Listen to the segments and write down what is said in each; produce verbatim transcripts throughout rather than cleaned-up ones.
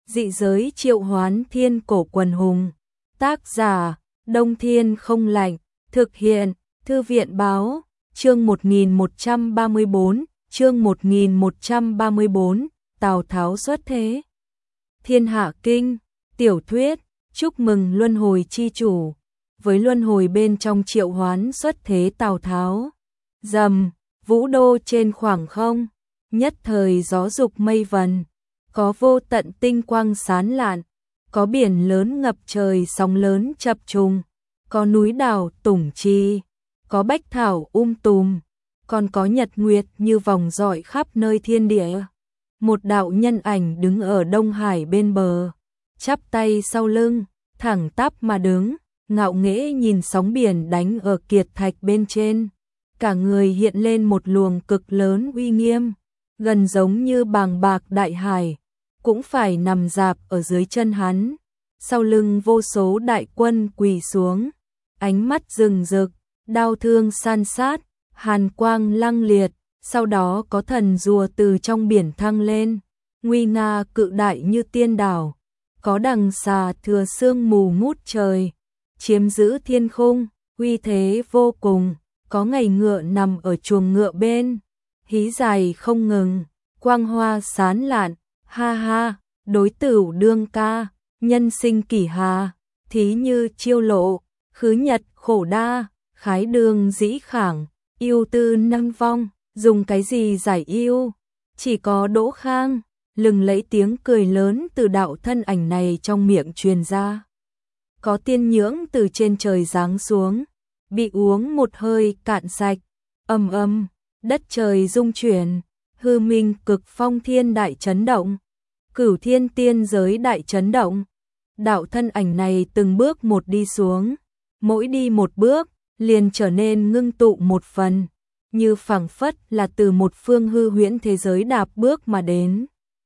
Dị giới triệu hoán thiên cổ quần hùng. Tác giả, Đông Thiên không lạnh. Thực hiện, Thư viện báo. Chương một nghìn một trăm ba mươi bốn, chương một nghìn một trăm ba mươi bốn, Tào Tháo xuất thế. Thiên Hạ Kinh, tiểu thuyết, chúc mừng luân hồi chi chủ. Với luân hồi bên trong triệu hoán xuất thế Tào Tháo. Rầm, vũ đô trên khoảng không, nhất thời gió dục mây vần, có vô tận tinh quang sáng lạn, có biển lớn ngập trời sóng lớn chập trùng, có núi đảo tủng chi, có bách thảo um tùm, còn có nhật nguyệt như vòng rọi khắp nơi thiên địa. Một đạo nhân ảnh đứng ở Đông Hải bên bờ, chắp tay sau lưng, thẳng tắp mà đứng, ngạo nghễ nhìn sóng biển đánh ở kiệt thạch bên trên. Cả người hiện lên một luồng cực lớn uy nghiêm, gần giống như bàng bạc đại hải, cũng phải nằm rạp ở dưới chân hắn. Sau lưng vô số đại quân quỳ xuống, ánh mắt rừng rực, đao thương san sát, hàn quang lăng liệt, sau đó có thần rùa từ trong biển thăng lên, nguy nga cự đại như tiên đảo, có đằng xà thừa sương mù ngút trời, chiếm giữ thiên khung, uy thế vô cùng, có ngày ngựa nằm ở chuồng ngựa bên, hí dài không ngừng, quang hoa sán lạn, ha ha, đối tửu đương ca, nhân sinh kỷ hà, thí như chiêu lộ, khứ nhật khổ đa, khái đường dĩ khảng, yêu tư năng vong, dùng cái gì giải yêu, chỉ có Đỗ Khang, lừng lẫy tiếng cười lớn từ đạo thân ảnh này trong miệng truyền ra. Có tiên nhưỡng từ trên trời giáng xuống, bị uống một hơi cạn sạch, ầm ầm, đất trời rung chuyển, hư minh cực phong thiên đại chấn động, cửu thiên tiên giới đại chấn động. Đạo thân ảnh này từng bước một đi xuống, mỗi đi một bước, liền trở nên ngưng tụ một phần, như phảng phất là từ một phương hư huyễn thế giới đạp bước mà đến.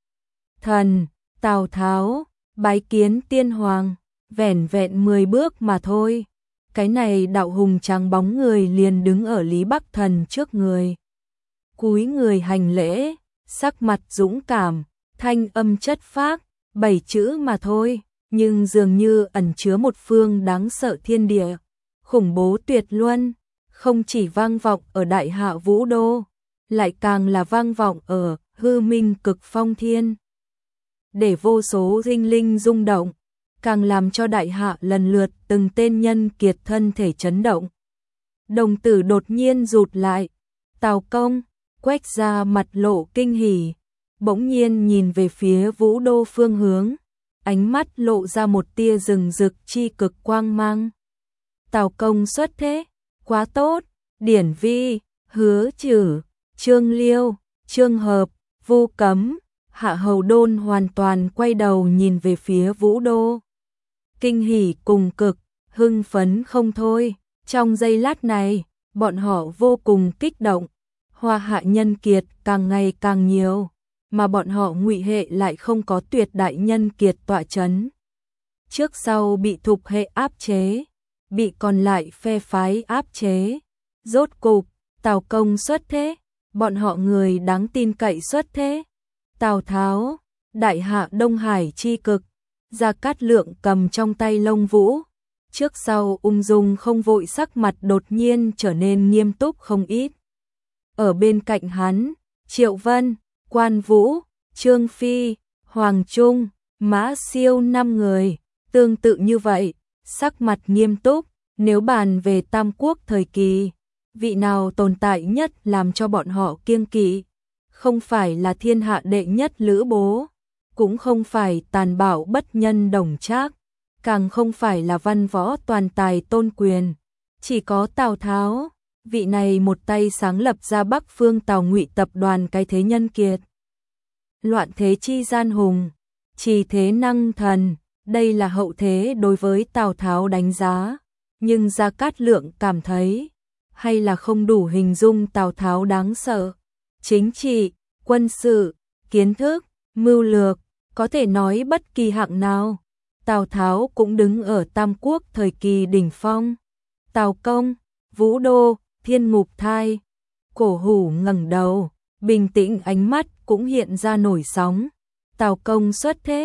Thần, Tào Tháo, bái kiến tiên hoàng, vẻn vẹn mười bước mà thôi. Cái này đạo hùng trắng bóng người liền đứng ở Lý Bắc Thần trước người. Cúi người hành lễ, sắc mặt dũng cảm, thanh âm chất phác, bảy chữ mà thôi, nhưng dường như ẩn chứa một phương đáng sợ thiên địa, khủng bố tuyệt luân, không chỉ vang vọng ở Đại Hạ Vũ Đô, lại càng là vang vọng ở hư minh cực phong thiên. Để vô số sinh linh rung động, càng làm cho Đại Hạ lần lượt từng tên nhân kiệt thân thể chấn động. Đồng tử đột nhiên rụt lại, Tào Công, Quách ra mặt lộ kinh hỉ, bỗng nhiên nhìn về phía Vũ Đô phương hướng, ánh mắt lộ ra một tia rừng rực chi cực quang mang. Tào Công xuất thế, quá tốt, Điển Vi, Hứa Trử, Trương Liêu, Trương Hợp, Vu Cấm, Hạ Hầu Đôn hoàn toàn quay đầu nhìn về phía Vũ Đô. Kinh hỉ cùng cực, hưng phấn không thôi, trong giây lát này, bọn họ vô cùng kích động, Hoa Hạ nhân kiệt càng ngày càng nhiều, mà bọn họ Ngụy hệ lại không có tuyệt đại nhân kiệt tọa chấn. Trước sau bị Thục hệ áp chế, bị còn lại phe phái áp chế. Rốt cục, Tào Công xuất thế, bọn họ người đáng tin cậy xuất thế. Tào Tháo, Đại Hạ Đông Hải chi cực, Gia Cát Lượng cầm trong tay lông vũ, trước sau ung dung không vội, sắc mặt đột nhiên trở nên nghiêm túc không ít. Ở bên cạnh hắn, Triệu Vân, Quan Vũ, Trương Phi, Hoàng Trung, Mã Siêu năm người, tương tự như vậy, sắc mặt nghiêm túc. Nếu bàn về Tam Quốc thời kỳ, vị nào tồn tại nhất làm cho bọn họ kiêng kỵ, không phải là thiên hạ đệ nhất Lữ Bố, cũng không phải tàn bạo bất nhân Đồng Trác, càng không phải là văn võ toàn tài Tôn Quyền, chỉ có Tào Tháo, vị này một tay sáng lập ra Bắc Phương Tào Ngụy tập đoàn cái thế nhân kiệt. Loạn thế chi gian hùng, trì thế năng thần, đây là hậu thế đối với Tào Tháo đánh giá, nhưng Gia Cát Lượng cảm thấy, hay là không đủ hình dung Tào Tháo đáng sợ. Chính trị, quân sự, kiến thức, mưu lược, có thể nói bất kỳ hạng nào, Tào Tháo cũng đứng ở Tam Quốc thời kỳ đỉnh phong. Tào Công, Vũ Đô, Thiên Ngục Thai, Cổ Hủ ngẩng đầu, bình tĩnh, ánh mắt cũng hiện ra nổi sóng. Tào Công xuất thế,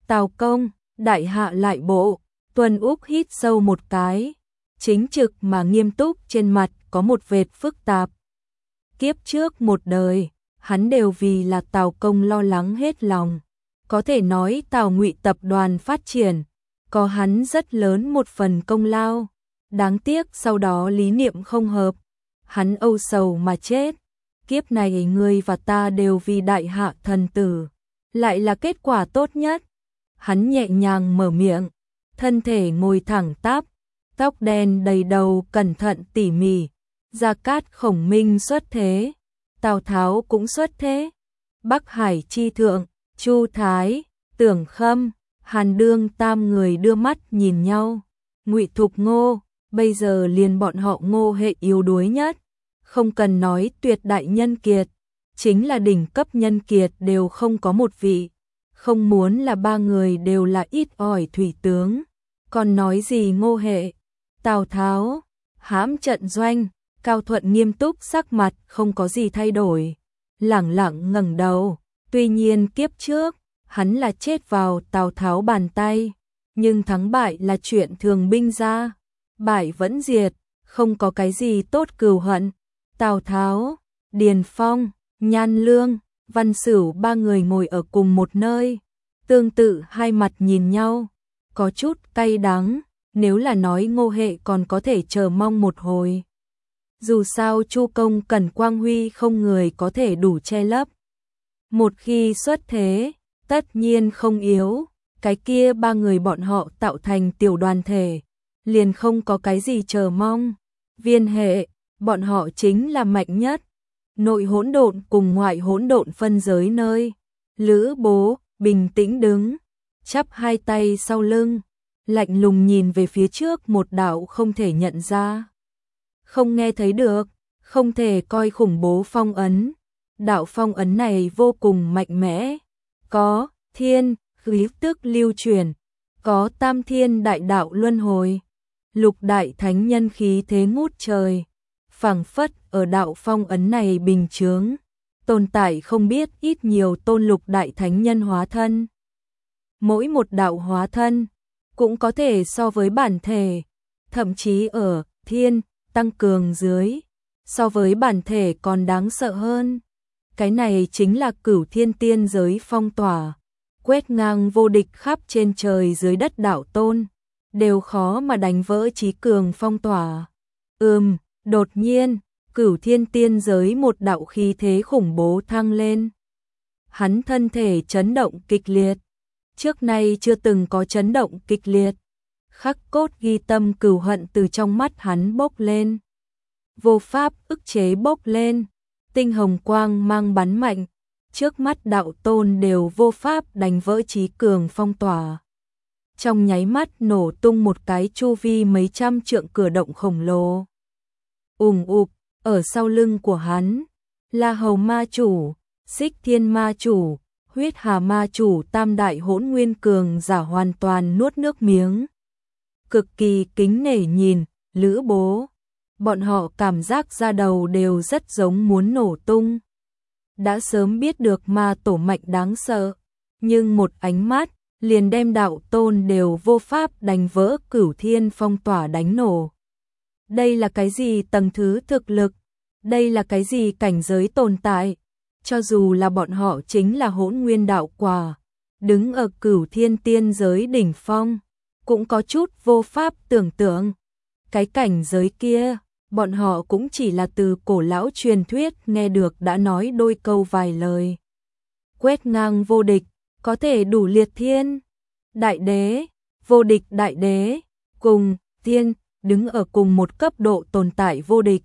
Tào công, đại hạ lại bộ. Tuân Úc hít sâu một cái, chính trực mà nghiêm túc, trên mặt có một vệt phức tạp. Kiếp trước một đời, hắn đều vì là Tào công lo lắng hết lòng. Có thể nói Tào Ngụy tập đoàn phát triển, có hắn rất lớn một phần công lao. Đáng tiếc sau đó lý niệm không hợp, hắn âu sầu mà chết. Kiếp này ngươi và ta đều vì đại hạ thần tử, lại là kết quả tốt nhất. Hắn nhẹ nhàng mở miệng, thân thể ngồi thẳng tắp, tóc đen đầy đầu cẩn thận tỉ mỉ. Gia Cát Khổng Minh xuất thế, Tào Tháo cũng xuất thế. Bắc Hải chi thượng, Chu Thái, Tưởng Khâm, Hàn Đương tam người đưa mắt nhìn nhau. Ngụy Thục Ngô, bây giờ liền bọn họ Ngô hệ yếu đuối nhất. Không cần nói tuyệt đại nhân kiệt, chính là đỉnh cấp nhân kiệt đều không có một vị. Không muốn là ba người đều là ít ỏi thủy tướng, còn nói gì Ngô hệ. Tào Tháo, hãm trận doanh. Cao Thuận nghiêm túc sắc mặt không có gì thay đổi, lẳng lặng ngẩng đầu. Tuy nhiên kiếp trước, hắn là chết vào Tào Tháo bàn tay, nhưng thắng bại là chuyện thường binh ra, bại vẫn diệt, không có cái gì tốt cừu hận. Tào Tháo, Điền Phong, Nhan Lương, Văn Sửu ba người ngồi ở cùng một nơi, tương tự hai mặt nhìn nhau, có chút cay đắng. Nếu là nói Ngô hệ còn có thể chờ mong một hồi. Dù sao Chu công Cẩn Quang Huy không người có thể đủ che lấp. Một khi xuất thế, tất nhiên không yếu, cái kia ba người bọn họ tạo thành tiểu đoàn thể, liền không có cái gì chờ mong. Viên hệ, bọn họ chính là mạnh nhất. Nội hỗn độn cùng ngoại hỗn độn phân giới nơi. Lữ Bố bình tĩnh đứng, chắp hai tay sau lưng, lạnh lùng nhìn về phía trước một đạo không thể nhận ra, không nghe thấy được, không thể coi khủng bố phong ấn. Đạo phong ấn này vô cùng mạnh mẽ, có thiên khí tức lưu truyền, có tam thiên đại đạo luân hồi, lục đại thánh nhân khí thế ngút trời, phảng phất ở đạo phong ấn này bình chướng, tồn tại không biết ít nhiều tôn lục đại thánh nhân hóa thân. Mỗi một đạo hóa thân cũng có thể so với bản thể, thậm chí ở thiên tăng cường dưới, so với bản thể còn đáng sợ hơn. Cái này chính là cửu thiên tiên giới phong tỏa, quét ngang vô địch khắp trên trời dưới đất đạo tôn, đều khó mà đánh vỡ trí cường phong tỏa. Ừm, đột nhiên, cửu thiên tiên giới một đạo khí thế khủng bố thăng lên. Hắn thân thể chấn động kịch liệt, trước nay chưa từng có chấn động kịch liệt. Khắc cốt ghi tâm cừu hận từ trong mắt hắn bốc lên, vô pháp ức chế bốc lên, tinh hồng quang mang bắn mạnh, trước mắt đạo tôn đều vô pháp đánh vỡ trí cường phong tỏa. Trong nháy mắt nổ tung một cái chu vi mấy trăm trượng cửa động khổng lồ. Ùm ụp, ở sau lưng của hắn, La Hầu ma chủ, Xích Thiên ma chủ, Huyết Hà ma chủ tam đại hỗn nguyên cường giả hoàn toàn nuốt nước miếng. Cực kỳ kính nể nhìn, Lữ Bố. Bọn họ cảm giác da đầu đều rất giống muốn nổ tung. Đã sớm biết được ma tổ mạnh đáng sợ, nhưng một ánh mắt liền đem đạo tôn đều vô pháp đánh vỡ cửu thiên phong tỏa đánh nổ. Đây là cái gì tầng thứ thực lực? Đây là cái gì cảnh giới tồn tại? Cho dù là bọn họ chính là hỗn nguyên đạo quả, đứng ở cửu thiên tiên giới đỉnh phong, cũng có chút vô pháp tưởng tượng. Cái cảnh giới kia, bọn họ cũng chỉ là từ cổ lão truyền thuyết nghe được đã nói đôi câu vài lời. Quét ngang vô địch, có thể đủ liệt thiên. Đại đế, vô địch đại đế, cùng thiên, đứng ở cùng một cấp độ tồn tại vô địch.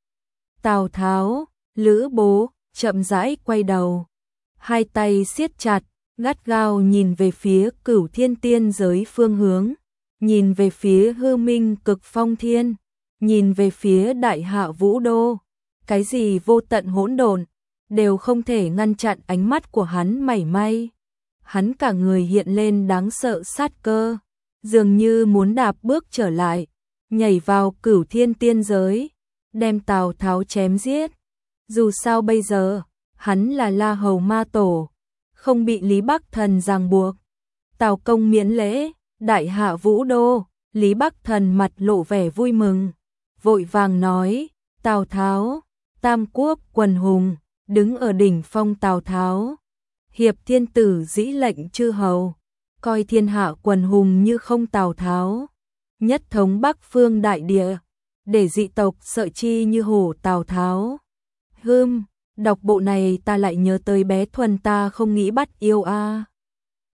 Tào Tháo, Lữ Bố, chậm rãi quay đầu, hai tay siết chặt, gắt gao nhìn về phía cửu thiên tiên giới phương hướng, nhìn về phía hư minh cực phong thiên, nhìn về phía đại hạ vũ đô, cái gì vô tận hỗn độn đều không thể ngăn chặn ánh mắt của hắn mảy may. Hắn cả người hiện lên đáng sợ sát cơ, dường như muốn đạp bước trở lại, nhảy vào cửu thiên tiên giới, đem Tào Tháo chém giết. Dù sao bây giờ, hắn là La Hầu ma tổ, không bị Lý Bắc Thần ràng buộc. Tào công miễn lễ, đại hạ Vũ Đô. Lý Bắc Thần mặt lộ vẻ vui mừng, vội vàng nói, Tào Tháo, Tam Quốc quần hùng, đứng ở đỉnh phong Tào Tháo. Hiệp thiên tử dĩ lệnh chư hầu, coi thiên hạ quần hùng như không Tào Tháo. Nhất thống Bắc phương đại địa, để dị tộc sợ chi như hổ Tào Tháo. Hưm, đọc bộ này ta lại nhớ tới bé Thuần ta không nghĩ bắt yêu a.